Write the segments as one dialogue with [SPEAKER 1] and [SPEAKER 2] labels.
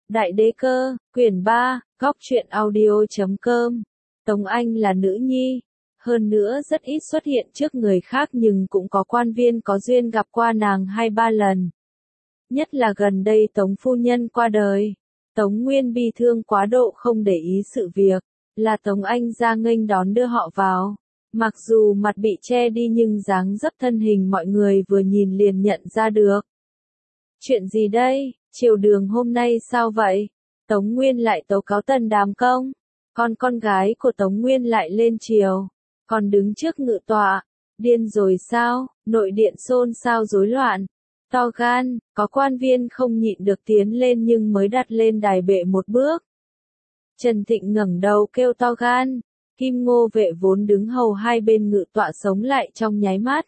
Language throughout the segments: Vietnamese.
[SPEAKER 1] Đại Đế Cơ, quyển 3, góc truyện audio.com. Tống Anh là nữ nhi, hơn nữa rất ít xuất hiện trước người khác nhưng cũng có quan viên có duyên gặp qua nàng 2-3 lần. Nhất là gần đây Tống phu nhân qua đời, Tống Nguyên bi thương quá độ không để ý sự việc, là Tống Anh ra nghênh đón đưa họ vào. Mặc dù mặt bị che đi nhưng dáng dấp thân hình mọi người vừa nhìn liền nhận ra được. Chuyện gì đây? Triều đường hôm nay sao vậy? Tống Nguyên lại tố cáo Tần Đàm Công. Con gái của Tống Nguyên lại lên triều, còn đứng trước ngự tọa. Điên rồi sao? Nội điện xôn xao rối loạn. To gan, có quan viên không nhịn được tiến lên nhưng mới đặt lên đài bệ một bước. Trần Thịnh ngẩng đầu kêu to gan. Kim Ngô vệ vốn đứng hầu hai bên ngự tọa sống lại trong nháy mắt.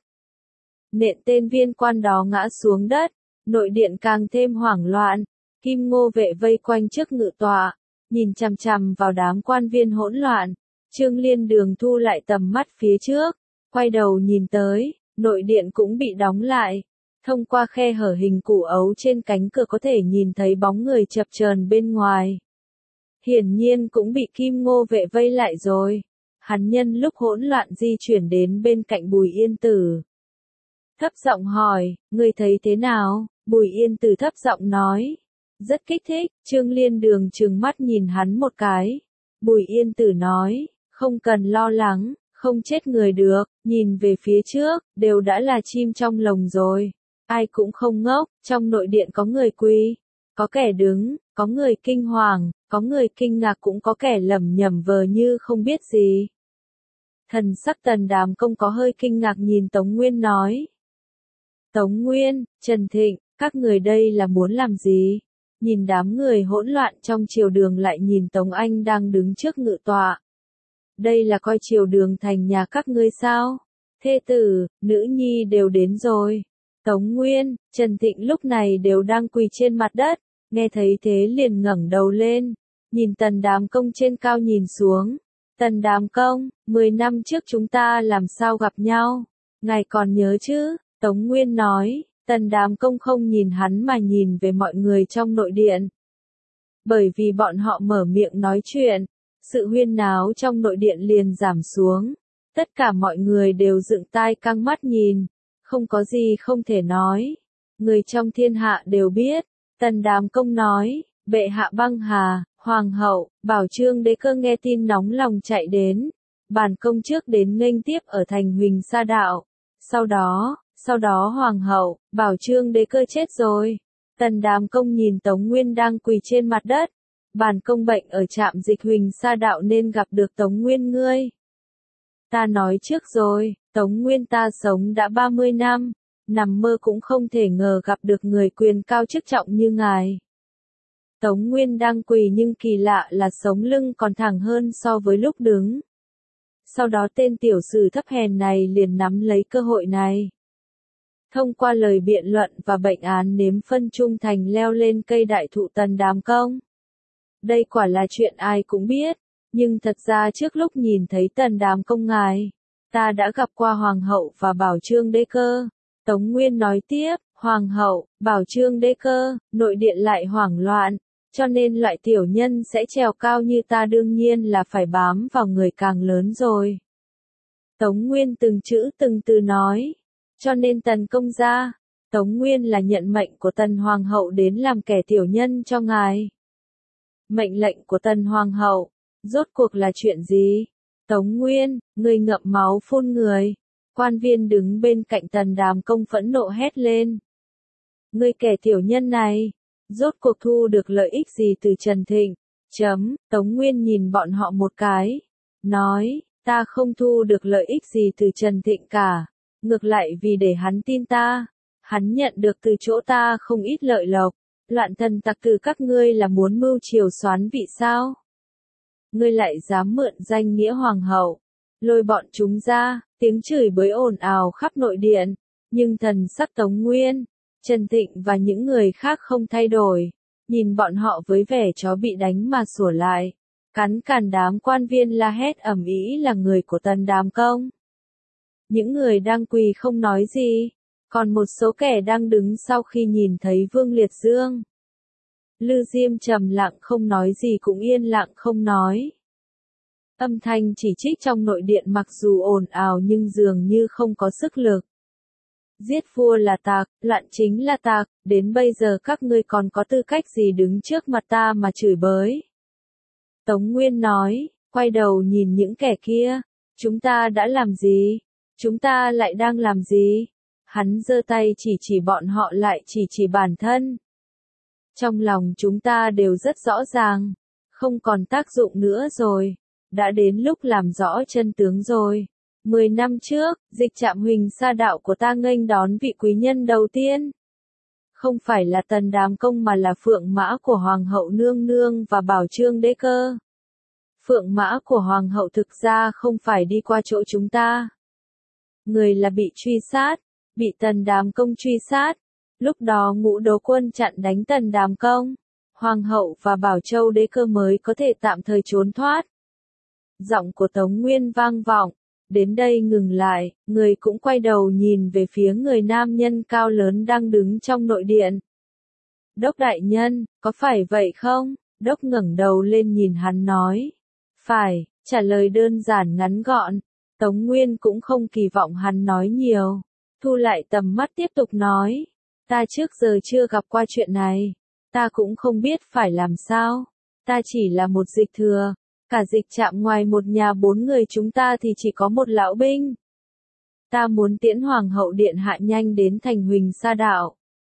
[SPEAKER 1] Nện tên viên quan đó ngã xuống đất. Nội điện càng thêm hoảng loạn, Kim Ngô vệ vây quanh trước ngự tọa, nhìn chằm chằm vào đám quan viên hỗn loạn. Trương Liên Đường thu lại tầm mắt phía trước, quay đầu nhìn tới, nội điện cũng bị đóng lại. Thông qua khe hở hình củ ấu trên cánh cửa có thể nhìn thấy bóng người chập chờn bên ngoài. Hiển nhiên cũng bị Kim Ngô vệ vây lại rồi. Hắn nhân lúc hỗn loạn di chuyển đến bên cạnh Bùi Yên Tử. Thấp giọng hỏi, ngươi thấy thế nào? Bùi Yên Tử thấp giọng nói. Rất kích thích, Trương Liên Đường trừng mắt nhìn hắn một cái. Bùi Yên Tử nói, không cần lo lắng, không chết người được, nhìn về phía trước, đều đã là chim trong lồng rồi. Ai cũng không ngốc, trong nội điện có người quỳ, có kẻ đứng, có người kinh hoàng, có người kinh ngạc cũng có kẻ lẩm nhẩm vờ như không biết gì. Thần sắc Tần Đàm Công có hơi kinh ngạc nhìn Tống Nguyên nói. Tống Nguyên, Trần Thịnh, các người đây là muốn làm gì? Nhìn đám người hỗn loạn trong triều đường lại nhìn Tống Anh đang đứng trước ngự tọa. Đây là coi triều đường thành nhà các ngươi sao? Thê tử, nữ nhi đều đến rồi. Tống Nguyên, Trần Thịnh lúc này đều đang quỳ trên mặt đất, nghe thấy thế liền ngẩng đầu lên, nhìn Tần Đàm Công trên cao nhìn xuống. Tần Đàm Công, 10 năm trước chúng ta làm sao gặp nhau? Ngài còn nhớ chứ? Tống Nguyên nói. Tần Đàm Công không nhìn hắn mà nhìn về mọi người trong nội điện. Bởi vì bọn họ mở miệng nói chuyện, sự huyên náo trong nội điện liền giảm xuống. Tất cả mọi người đều dựng tai căng mắt nhìn, không có gì không thể nói. Người trong thiên hạ đều biết. Tần Đàm Công nói, bệ hạ băng hà, hoàng hậu, Bảo Trương Đế Cơ nghe tin nóng lòng chạy đến. Bản công trước đến nghênh tiếp ở thành Huỳnh Sa Đạo. Sau đó hoàng hậu, Bảo Trương Đế Cơ chết rồi. Tần Đàm Công nhìn Tống Nguyên đang quỳ trên mặt đất. Bản công bệnh ở trạm dịch Huỳnh Sa Đạo nên gặp được Tống Nguyên ngươi. Ta nói trước rồi, Tống Nguyên ta sống đã 30 năm, nằm mơ cũng không thể ngờ gặp được người quyền cao chức trọng như ngài. Tống Nguyên đang quỳ nhưng kỳ lạ là sống lưng còn thẳng hơn so với lúc đứng. Sau đó tên tiểu sử thấp hèn này liền nắm lấy cơ hội này. Thông qua lời biện luận và bệnh án nếm phân trung thành leo lên cây đại thụ Tần Đàm Công. Đây quả là chuyện ai cũng biết, nhưng thật ra trước lúc nhìn thấy Tần Đàm Công ngài, ta đã gặp qua Hoàng hậu và Bảo Trương Đế Cơ. Tống Nguyên nói tiếp, Hoàng hậu, Bảo Trương Đế Cơ, nội điện lại hoảng loạn, cho nên loại tiểu nhân sẽ trèo cao như ta đương nhiên là phải bám vào người càng lớn rồi. Tống Nguyên từng chữ từng từ nói. Cho nên Tần công gia, Tống Nguyên là nhận mệnh của Tần Hoàng hậu đến làm kẻ tiểu nhân cho ngài. Mệnh lệnh của Tần Hoàng hậu, rốt cuộc là chuyện gì? Tống Nguyên, người ngậm máu phun người. Quan viên đứng bên cạnh Tần Đàm Công phẫn nộ hét lên. Người kẻ tiểu nhân này, rốt cuộc thu được lợi ích gì từ Trần Thịnh? Tống Nguyên nhìn bọn họ một cái, nói, ta không thu được lợi ích gì từ Trần Thịnh cả. Ngược lại vì để hắn tin ta, hắn nhận được từ chỗ ta không ít lợi lộc. Loạn thần tặc tử các ngươi là muốn mưu triều soán vị sao? Ngươi lại dám mượn danh nghĩa hoàng hậu, lôi bọn chúng ra, tiếng chửi bới ồn ào khắp nội điện. Nhưng thần sắc Tống Nguyên, Trần Thịnh và những người khác không thay đổi, nhìn bọn họ với vẻ chó bị đánh mà sủa lại. Cắn càn đám quan viên la hét ầm ĩ là người của Tần Đàm Công. Những người đang quỳ không nói gì, còn một số kẻ đang đứng sau khi nhìn thấy Vương Liệt Dương. Lư Diêm trầm lặng không nói gì cũng yên lặng không nói. Âm thanh chỉ trích trong nội điện mặc dù ồn ào nhưng dường như không có sức lực. Giết vua là tặc, loạn chính là tặc, đến bây giờ các ngươi còn có tư cách gì đứng trước mặt ta mà chửi bới. Tống Nguyên nói, quay đầu nhìn những kẻ kia, chúng ta đã làm gì? Chúng ta lại đang làm gì? Hắn giơ tay chỉ bọn họ lại chỉ bản thân. Trong lòng chúng ta đều rất rõ ràng, không còn tác dụng nữa rồi, đã đến lúc làm rõ chân tướng rồi. 10 năm trước, Dịch Trạm Huỳnh Sa đạo của ta nghênh đón vị quý nhân đầu tiên. Không phải là Tần Đàm Công mà là phượng mã của Hoàng hậu nương nương và Bảo Trương đế cơ. Phượng mã của Hoàng hậu thực ra không phải đi qua chỗ chúng ta. Người là bị truy sát, bị Tần Đàm Công truy sát. Lúc đó Ngũ Đấu Quân chặn đánh Tần Đàm Công. Hoàng hậu và Bảo Châu đế cơ mới có thể tạm thời trốn thoát. Giọng của Tống Nguyên vang vọng. Đến đây ngừng lại, người cũng quay đầu nhìn về phía người nam nhân cao lớn đang đứng trong nội điện. Đốc đại nhân, có phải vậy không? Đốc ngẩng đầu lên nhìn hắn nói. Phải, trả lời đơn giản ngắn gọn. Tống Nguyên cũng không kỳ vọng hắn nói nhiều. Thu lại tầm mắt tiếp tục nói. Ta trước giờ chưa gặp qua chuyện này. Ta cũng không biết phải làm sao. Ta chỉ là một dịch thừa. Cả Dịch Trạm ngoài một nhà 4 người chúng ta thì chỉ có một lão binh. Ta muốn tiễn Hoàng hậu điện hạ nhanh đến thành Huỳnh Sa đạo.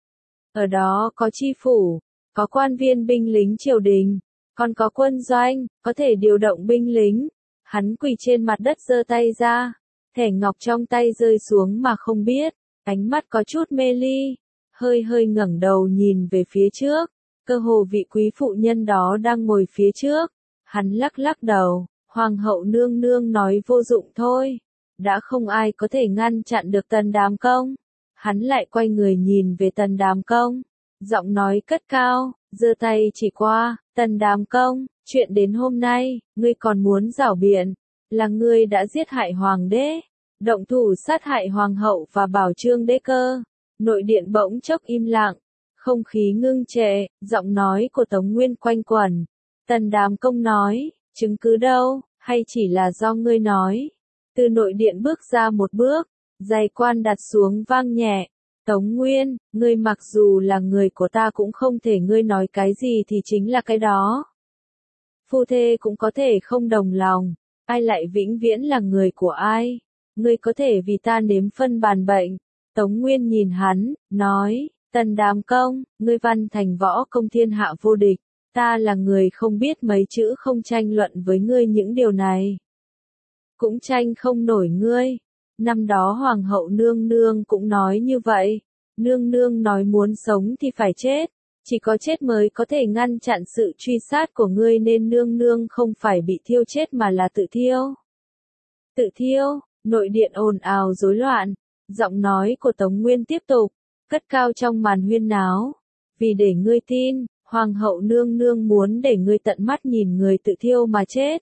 [SPEAKER 1] Ở đó có chi phủ, có quan viên binh lính triều đình, còn có quân doanh, có thể điều động binh lính. Hắn quỳ trên mặt đất giơ tay ra, thẻ ngọc trong tay rơi xuống mà không biết, ánh mắt có chút mê ly, hơi ngẩng đầu nhìn về phía trước, cơ hồ vị quý phụ nhân đó đang ngồi phía trước. Hắn lắc đầu, Hoàng hậu nương nương nói vô dụng thôi, đã không ai có thể ngăn chặn được Tần Đàm Công. Hắn lại quay người nhìn về Tần Đàm Công, giọng nói cất cao, giơ tay chỉ qua, Tần Đàm Công, chuyện đến hôm nay, ngươi còn muốn giảo biện, là ngươi đã giết hại Hoàng đế, động thủ sát hại Hoàng hậu và Bảo Trương đế cơ. Nội điện bỗng chốc im lặng, không khí ngưng trệ, giọng nói của Tống Nguyên quanh quẩn. Tần Đàm Công nói, chứng cứ đâu, hay chỉ là do ngươi nói? Từ nội điện bước ra một bước, giày quan đặt xuống vang nhẹ. Tống Nguyên, ngươi mặc dù là người của ta cũng không thể ngươi nói cái gì thì chính là cái đó. Phu thê cũng có thể không đồng lòng, ai lại vĩnh viễn là người của ai? Ngươi có thể vì ta nếm phân bàn bệnh. Tống Nguyên nhìn hắn, nói, Tần Đàm Công, ngươi văn thành võ công thiên hạ vô địch. Ta là người không biết mấy chữ không tranh luận với ngươi những điều này. Cũng tranh không nổi ngươi. Năm đó Hoàng hậu nương nương cũng nói như vậy. Nương nương nói muốn sống thì phải chết. Chỉ có chết mới có thể ngăn chặn sự truy sát của ngươi nên nương nương không phải bị thiêu chết mà là tự thiêu. Tự thiêu, nội điện ồn ào rối loạn. Giọng nói của Tống Nguyên tiếp tục, cất cao trong màn huyên náo. Vì để ngươi tin. Hoàng hậu nương nương muốn để ngươi tận mắt nhìn người tự thiêu mà chết.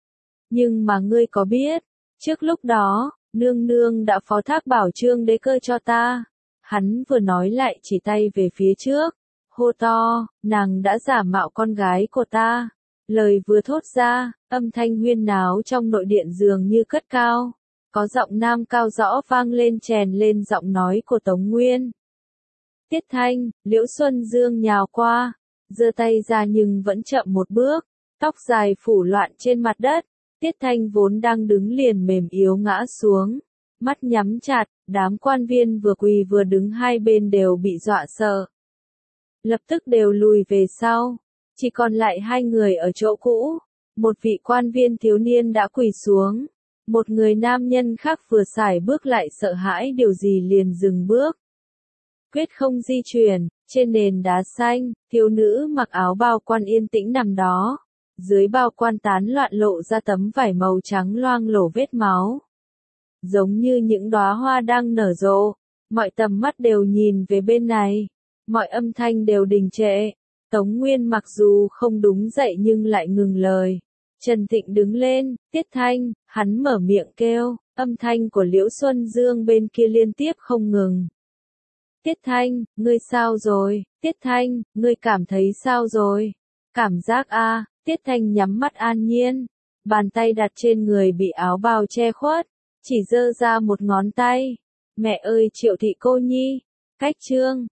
[SPEAKER 1] Nhưng mà ngươi có biết, trước lúc đó, nương nương đã phó thác Bảo Trương đế cơ cho ta. Hắn vừa nói lại chỉ tay về phía trước, hô to, nàng đã giả mạo con gái của ta. Lời vừa thốt ra, âm thanh huyên náo trong nội điện dường như cất cao. Có giọng nam cao rõ vang lên chèn lên giọng nói của Tống Nguyên. Tiết Thanh, Liễu Xuân Dương nhào qua. Giơ tay ra nhưng vẫn chậm một bước, tóc dài phủ loạn trên mặt đất, Tiết Thanh vốn đang đứng liền mềm yếu ngã xuống, mắt nhắm chặt, đám quan viên vừa quỳ vừa đứng hai bên đều bị dọa sợ. Lập tức đều lùi về sau, chỉ còn lại hai người ở chỗ cũ, một vị quan viên thiếu niên đã quỳ xuống, một người nam nhân khác vừa xài bước lại sợ hãi điều gì liền dừng bước. Quyết không di chuyển, trên nền đá xanh, thiếu nữ mặc áo bao quan yên tĩnh nằm đó. Dưới bao quan tán loạn lộ ra tấm vải màu trắng loang lổ vết máu. Giống như những đóa hoa đang nở rộ, mọi tầm mắt đều nhìn về bên này, mọi âm thanh đều đình trệ. Tống Nguyên mặc dù không đúng dậy nhưng lại ngừng lời. Trần Thịnh đứng lên, Tiết Thanh, hắn mở miệng kêu, âm thanh của Liễu Xuân Dương bên kia liên tiếp không ngừng. Tiết Thanh, ngươi sao rồi? Tiết Thanh, ngươi cảm thấy sao rồi? Cảm giác a, Tiết Thanh nhắm mắt an nhiên, bàn tay đặt trên người bị áo bào che khuất, chỉ giơ ra một ngón tay. Mẹ ơi Triệu Thị cô nhi, cách chương